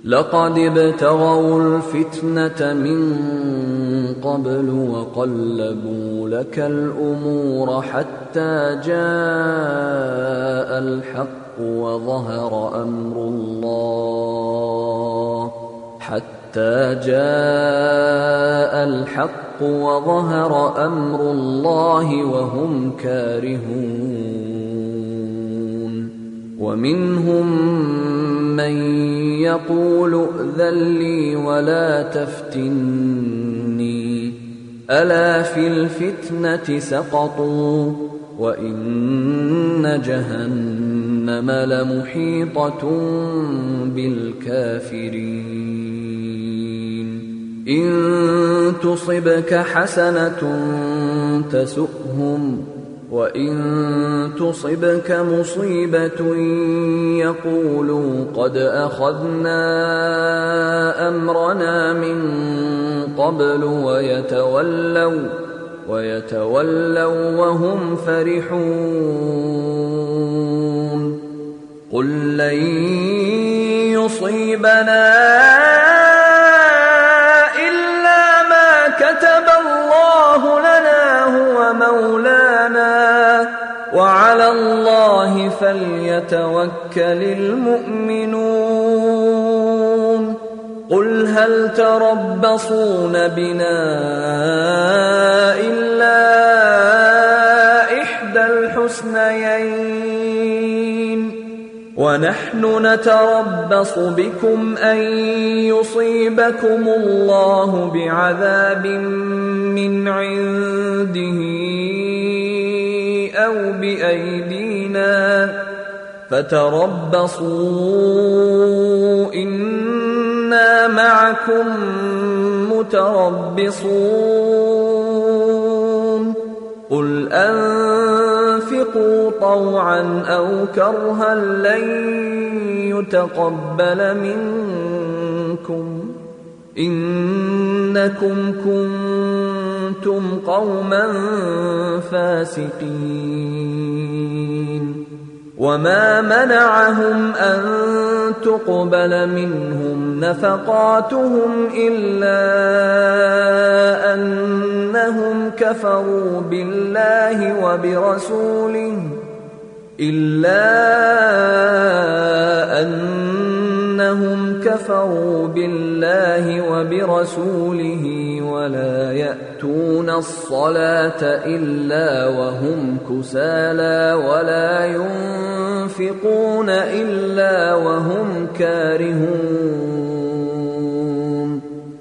لقد ابتغوا الفتنة من قبل وقلبوا لك الأمور حتى جاء الحق وظهر أمر الله وهم كارهون. ومنهم من يقول ائذن لي ولا تفتني ألا في الفتنة سقطوا وإن جهنم لمحيطة بالكافرين. إن تصبك حسنة تسؤهم وإن تصبك مصيبة يقولوا قد أخذنا أمرنا من قبل ويتولوا وهم فرحون. قل لن يصيبنا إلا ما كتب الله لنا هو مولانا وعلى الله فليتوكل المؤمنون. قل هل تربصون بنا إلا إحدى الحسنيين ونحن نتربص بكم أن يصيبكم الله بعذاب من عنده أو بأيدينا فتربصوا إنا معكم متربصون. قل أنفقوا طوعا أو كرها لن يتقبل منكم إنكم كنتم قوما فاسقين. وما منعهم أن تقبل منهم نفقاتهم إلا أنهم كفروا بالله وبرسوله ولا يأتون الصلاة إلا وهم كسالى ولا ينفقون إلا وهم كارهون.